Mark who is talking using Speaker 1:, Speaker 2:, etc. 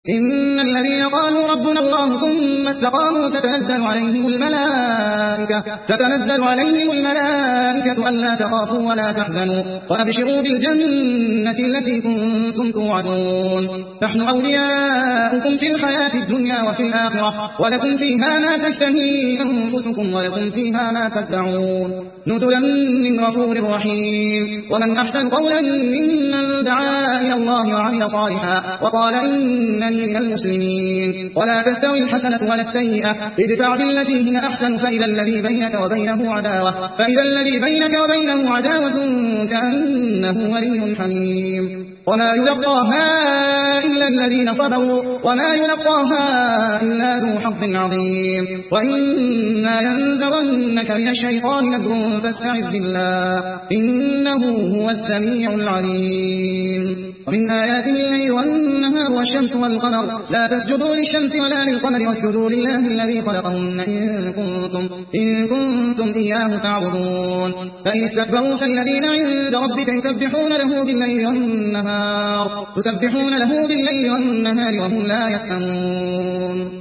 Speaker 1: إن الذين قالوا ربنا الله ثم استقاموا تتنزل عليهم الملائكة ألا تخافوا ولا تحزنوا وأبشروا بالجنة التي كنتم توعدون نحن أولياؤكم في الحياة الدنيا وفي الآخرة ولكم فيها ما تشتهي أنفسكم ولكم فيها ما تدعون نزلا من غفور رحيم ومن أحسن قولا ممن دعا إلى الله وعمل صالحا وقال إنني من المسلمين ولا تستوي الحسنة ولا السيئة ادفع بالتي هي أحسن فإذا الذي بينك وبينه عداوة كأنه ولي حميم وما يلقاها إلا الذين صبروا وما يلقاها إلا ذو حظ عظيم وإما ينزغنك من الشيطان نزغ فاستعذ بالله إنه هو السميع العليم ومن آياته الليل والنهار والشمس والقمر لا تسجدوا للشمس ولا للقمر واسجدوا لله الذي خلقهن إن كنتم إياه تعبدون فإن استكبروا فالذين عند ربك يسبحون له بالليل والنهار وهم لا يسأمون